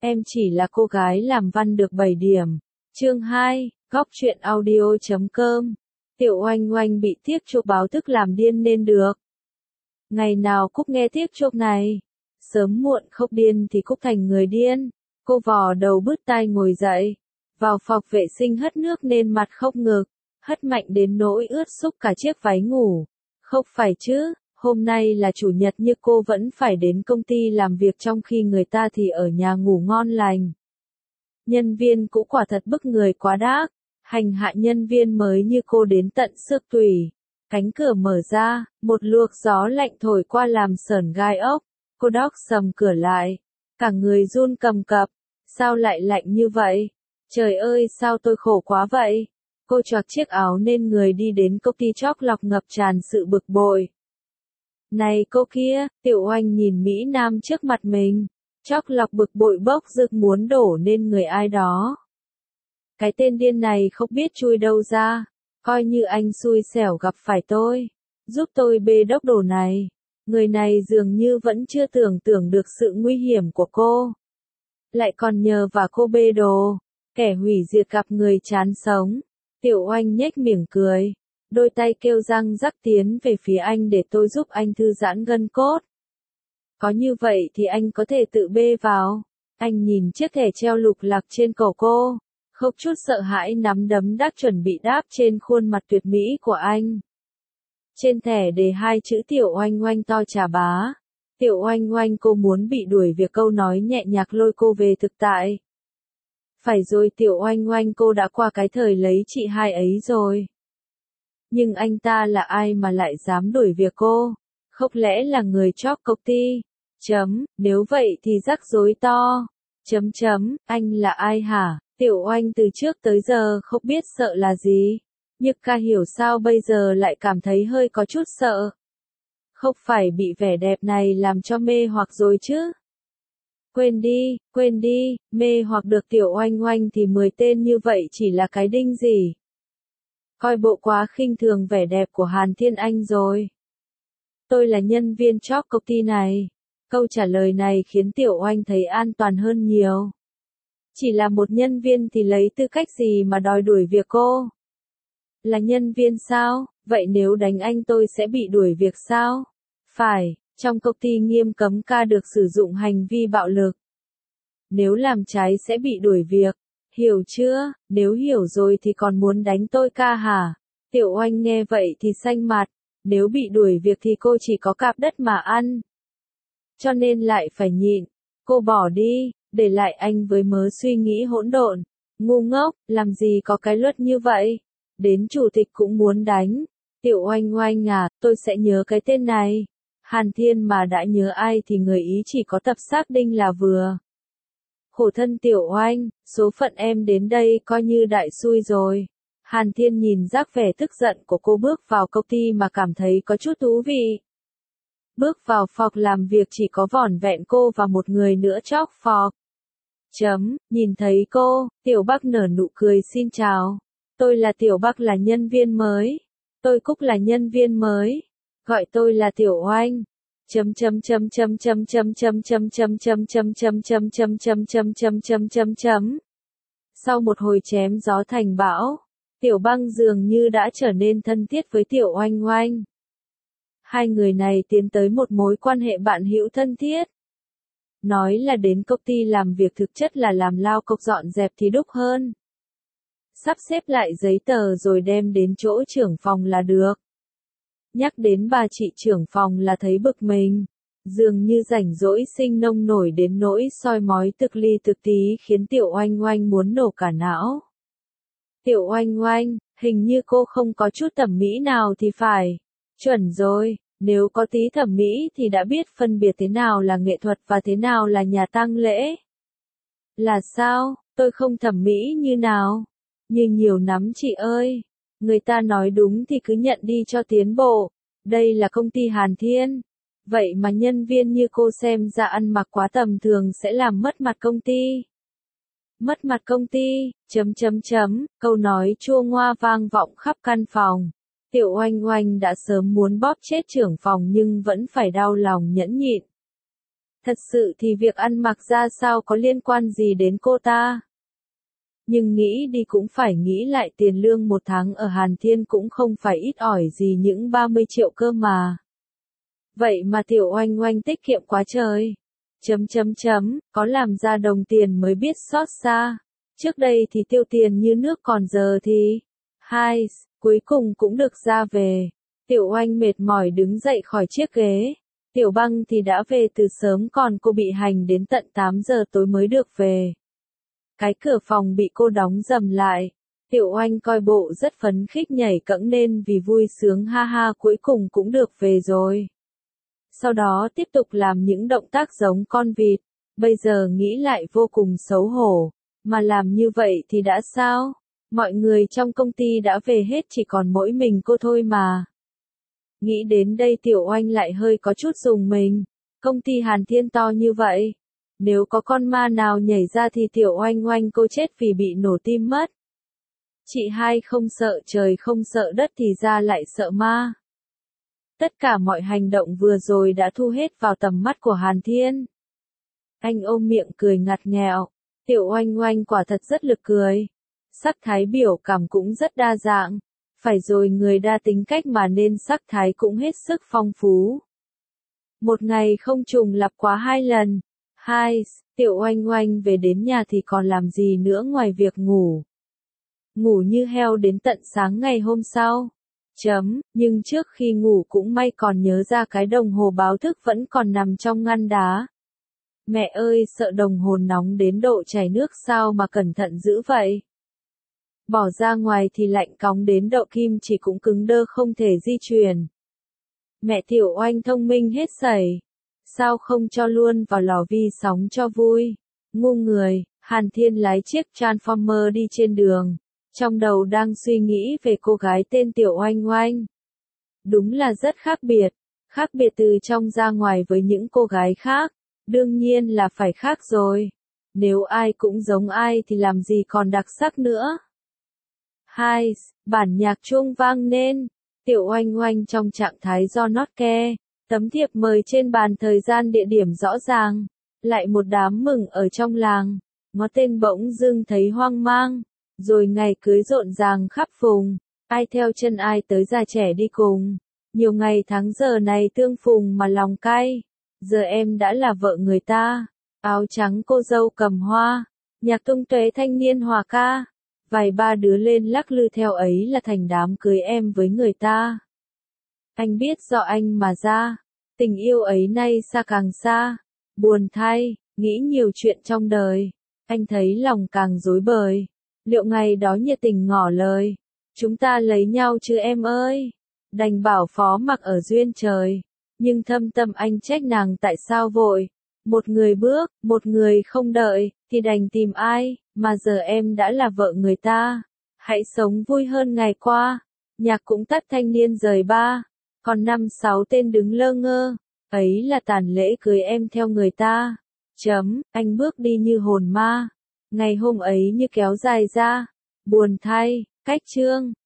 Em chỉ là cô gái làm văn được 7 điểm. Chương 2, góc truyện audio.com. Tiểu Oanh Oanh bị tiếc chộp báo thức làm điên nên được. Ngày nào Cúc nghe tiếc chộp này, sớm muộn không điên thì Cúc thành người điên. Cô vò đầu bứt tai ngồi dậy, vào phòng vệ sinh hất nước nên mặt không ngực, hất mạnh đến nỗi ướt sũng cả chiếc váy ngủ. Không phải chứ, hôm nay là chủ nhật nhưng cô vẫn phải đến công ty làm việc trong khi người ta thì ở nhà ngủ ngon lành. Nhân viên cũ quả thật bức người quá đáng, hành hạ nhân viên mới như cô đến tận xương tủy. Cánh cửa mở ra, một luồng gió lạnh thổi qua làm sởn gai ốc. Cô đóc sầm cửa lại, cả người run cầm cập. Sao lại lạnh như vậy? Trời ơi sao tôi khổ quá vậy? Cô choạc chiếc áo nên người đi đến công ty chóp lọc ngập tràn sự bực bội. Này cô kia, Tiểu Oanh nhìn Mỹ Nam trước mặt mình. Chóp lọc bực bội bốc rực muốn đổ lên người ai đó. Cái tên điên này không biết chui đâu ra. Coi như anh xui xẻo gặp phải tôi. Giúp tôi bê đốc đồ này. Người này dường như vẫn chưa tưởng tượng được sự nguy hiểm của cô. Lại còn nhờ và cô bê đồ. Kẻ hủy diệt gặp người chán sống. Tiểu Oanh nhếch miệng cười. Đôi tay kêu răng rắc tiến về phía anh để tôi giúp anh thư giãn gân cốt. Có như vậy thì anh có thể tự bê vào. Anh nhìn chiếc thẻ treo lục lạc trên cổ cô. Không chút sợ hãi nắm đấm đắc chuẩn bị đáp trên khuôn mặt tuyệt mỹ của anh. Trên thẻ đề 2 chữ Tiểu Oanh Oanh to trà bá. Tiểu Oanh Oanh cô muốn bị đuổi việc câu nói nhẹ nhạc lôi cô về thực tại. Phải rồi Tiểu Oanh Oanh cô đã qua cái thời lấy chị hai ấy rồi. Nhưng anh ta là ai mà lại dám đuổi việc cô? Không lẽ là người chóp công ty? Nếu vậy thì rắc rối to. Anh là ai hả? Tiểu Oanh từ trước tới giờ không biết sợ là gì. Nhưng ca hiểu sao bây giờ lại cảm thấy hơi có chút sợ. Không phải bị vẻ đẹp này làm cho mê hoặc rồi chứ? Quên đi, mê hoặc được Tiểu Oanh Oanh thì 10 tên như vậy chỉ là cái đinh gì. Coi bộ quá khinh thường vẻ đẹp của Hàn Thiên Anh rồi. Tôi là nhân viên chóp công ty này. Câu trả lời này khiến Tiểu Oanh thấy an toàn hơn nhiều. Chỉ là một nhân viên thì lấy tư cách gì mà đòi đuổi việc cô? Là nhân viên sao? Vậy nếu đánh anh tôi sẽ bị đuổi việc sao? Phải, trong công ty nghiêm cấm ca được sử dụng hành vi bạo lực. Nếu làm trái sẽ bị đuổi việc. Hiểu chưa? Nếu hiểu rồi thì còn muốn đánh tôi ca hả? Tiểu Oanh nghe vậy thì xanh mặt. Nếu bị đuổi việc thì cô chỉ có cạp đất mà ăn. Cho nên lại phải nhịn. Cô bỏ đi, để lại anh với mớ suy nghĩ hỗn độn. Ngu ngốc, làm gì có cái luật như vậy? Đến chủ tịch cũng muốn đánh. Tiểu Oanh Oanh à, tôi sẽ nhớ cái tên này. Hàn Thiên mà đã nhớ ai thì người ý chỉ có tập xác đinh là vừa. Khổ thân Tiểu Oanh, số phận em đến đây coi như đại xui rồi. Hàn Thiên nhìn rắc vẻ tức giận của cô bước vào công ty mà cảm thấy có chút thú vị. Bước vào phòng làm việc chỉ có vỏn vẹn cô và một người nữa chóp phòng. Nhìn thấy cô, Tiểu Bắc nở nụ cười xin chào. Tôi là Tiểu Bắc là nhân viên mới. Tôi Cúc là nhân viên mới. Gọi tôi là Tiểu Oanh. Sau một hồi chém gió thành bão, Tiểu Băng dường như đã trở nên thân thiết với Tiểu Oanh Oanh. Hai người này tiến tới một mối quan hệ bạn hữu thân thiết. Nói là đến công ty làm việc thực chất là làm lao công dọn dẹp thì đúc hơn. Sắp xếp lại giấy tờ rồi đem đến chỗ trưởng phòng là được. Nhắc đến bà chị trưởng phòng là thấy bực mình. Dường như rảnh rỗi sinh nông nổi đến nỗi soi mói thực ly thực tí khiến Tiểu Oanh Oanh muốn nổ cả não. Tiểu Oanh Oanh, hình như cô không có chút thẩm mỹ nào thì phải. Chuẩn rồi, nếu có tí thẩm mỹ thì đã biết phân biệt thế nào là nghệ thuật và thế nào là nhà tang lễ. Là sao, tôi không thẩm mỹ như nào? Như nhiều lắm chị ơi. Người ta nói đúng thì cứ nhận đi cho tiến bộ. Đây là công ty Hàn Thiên. Vậy mà nhân viên như cô xem ra ăn mặc quá tầm thường sẽ làm mất mặt công ty. Mất mặt công ty, câu nói chua ngoa vang vọng khắp căn phòng. Tiểu Oanh Oanh đã sớm muốn bóp chết trưởng phòng nhưng vẫn phải đau lòng nhẫn nhịn. Thật sự thì việc ăn mặc ra sao có liên quan gì đến cô ta? Nhưng nghĩ đi cũng phải nghĩ lại tiền lương một tháng ở Hàn Thiên cũng không phải ít ỏi gì những 30 triệu cơ mà. Vậy mà Tiểu Oanh Oanh tiết kiệm quá trời. Có làm ra đồng tiền mới biết xót xa. Trước đây thì tiêu tiền như nước còn giờ thì. Cuối cùng cũng được ra về. Tiểu Oanh mệt mỏi đứng dậy khỏi chiếc ghế. Tiểu Băng thì đã về từ sớm còn cô bị hành đến tận 8 giờ tối mới được về. Cái cửa phòng bị cô đóng dầm lại. Tiểu Oanh coi bộ rất phấn khích nhảy cẫng lên vì vui sướng ha ha cuối cùng cũng được về rồi. Sau đó tiếp tục làm những động tác giống con vịt. Bây giờ nghĩ lại vô cùng xấu hổ. Mà làm như vậy thì đã sao? Mọi người trong công ty đã về hết chỉ còn mỗi mình cô thôi mà. Nghĩ đến đây Tiểu Oanh lại hơi có chút rùng mình. Công ty Hàn Thiên to như vậy. Nếu có con ma nào nhảy ra thì Tiểu Oanh Oanh cô chết vì bị nổ tim mất. Chị hai không sợ trời không sợ đất thì ra lại sợ ma. Tất cả mọi hành động vừa rồi đã thu hết vào tầm mắt của Hàn Thiên. Anh ôm miệng cười ngặt nghèo. Tiểu Oanh Oanh quả thật rất lực cười. Sắc thái biểu cảm cũng rất đa dạng. Phải rồi người đa tính cách mà nên sắc thái cũng hết sức phong phú. Một ngày không trùng lặp quá 2 lần. Tiểu Oanh Oanh về đến nhà thì còn làm gì nữa ngoài việc ngủ. Ngủ như heo đến tận sáng ngày hôm sau. Nhưng trước khi ngủ cũng may còn nhớ ra cái đồng hồ báo thức vẫn còn nằm trong ngăn đá. Mẹ ơi sợ đồng hồ nóng đến độ chảy nước sao mà cẩn thận dữ vậy. Bỏ ra ngoài thì lạnh cóng đến độ kim chỉ cũng cứng đơ không thể di chuyển. Mẹ Tiểu Oanh thông minh hết sảy. Sao không cho luôn vào lò vi sóng cho vui? Ngu người, Hàn Thiên lái chiếc Transformer đi trên đường. Trong đầu đang suy nghĩ về cô gái tên Tiểu Oanh Oanh. Đúng là rất khác biệt từ trong ra ngoài với những cô gái khác. Đương nhiên là phải khác rồi. Nếu ai cũng giống ai thì làm gì còn đặc sắc nữa. Bản nhạc chuông vang lên. Tiểu Oanh Oanh trong trạng thái do not care. Tấm thiệp mời trên bàn thời gian địa điểm rõ ràng. Lại một đám mừng ở trong làng. Ngó tên bỗng dưng thấy hoang mang. Rồi ngày cưới rộn ràng khắp vùng. Ai theo chân ai tới già trẻ đi cùng. Nhiều ngày tháng giờ này tương phùng mà lòng cay. Giờ em đã là vợ người ta. Áo trắng cô dâu cầm hoa. Nhạc tung tóe thanh niên hòa ca. Vài ba đứa lên lắc lư theo ấy là thành đám cưới em với người ta. Anh biết do anh mà ra. Tình yêu ấy nay xa càng xa. Buồn thay, nghĩ nhiều chuyện trong đời. Anh thấy lòng càng rối bời. Liệu ngày đó nhiệt tình ngỏ lời. Chúng ta lấy nhau chứ em ơi. Đành bảo phó mặc ở duyên trời. Nhưng thâm tâm anh trách nàng tại sao vội. Một người bước, một người không đợi, thì đành tìm ai, mà giờ em đã là vợ người ta. Hãy sống vui hơn ngày qua. Nhạc cũng tắt thanh niên rời ba. Còn 5-6 tên đứng lơ ngơ. Ấy là tàn lễ cưới em theo người ta. Anh bước đi như hồn ma. Ngày hôm ấy như kéo dài ra. Buồn thay, cách chương.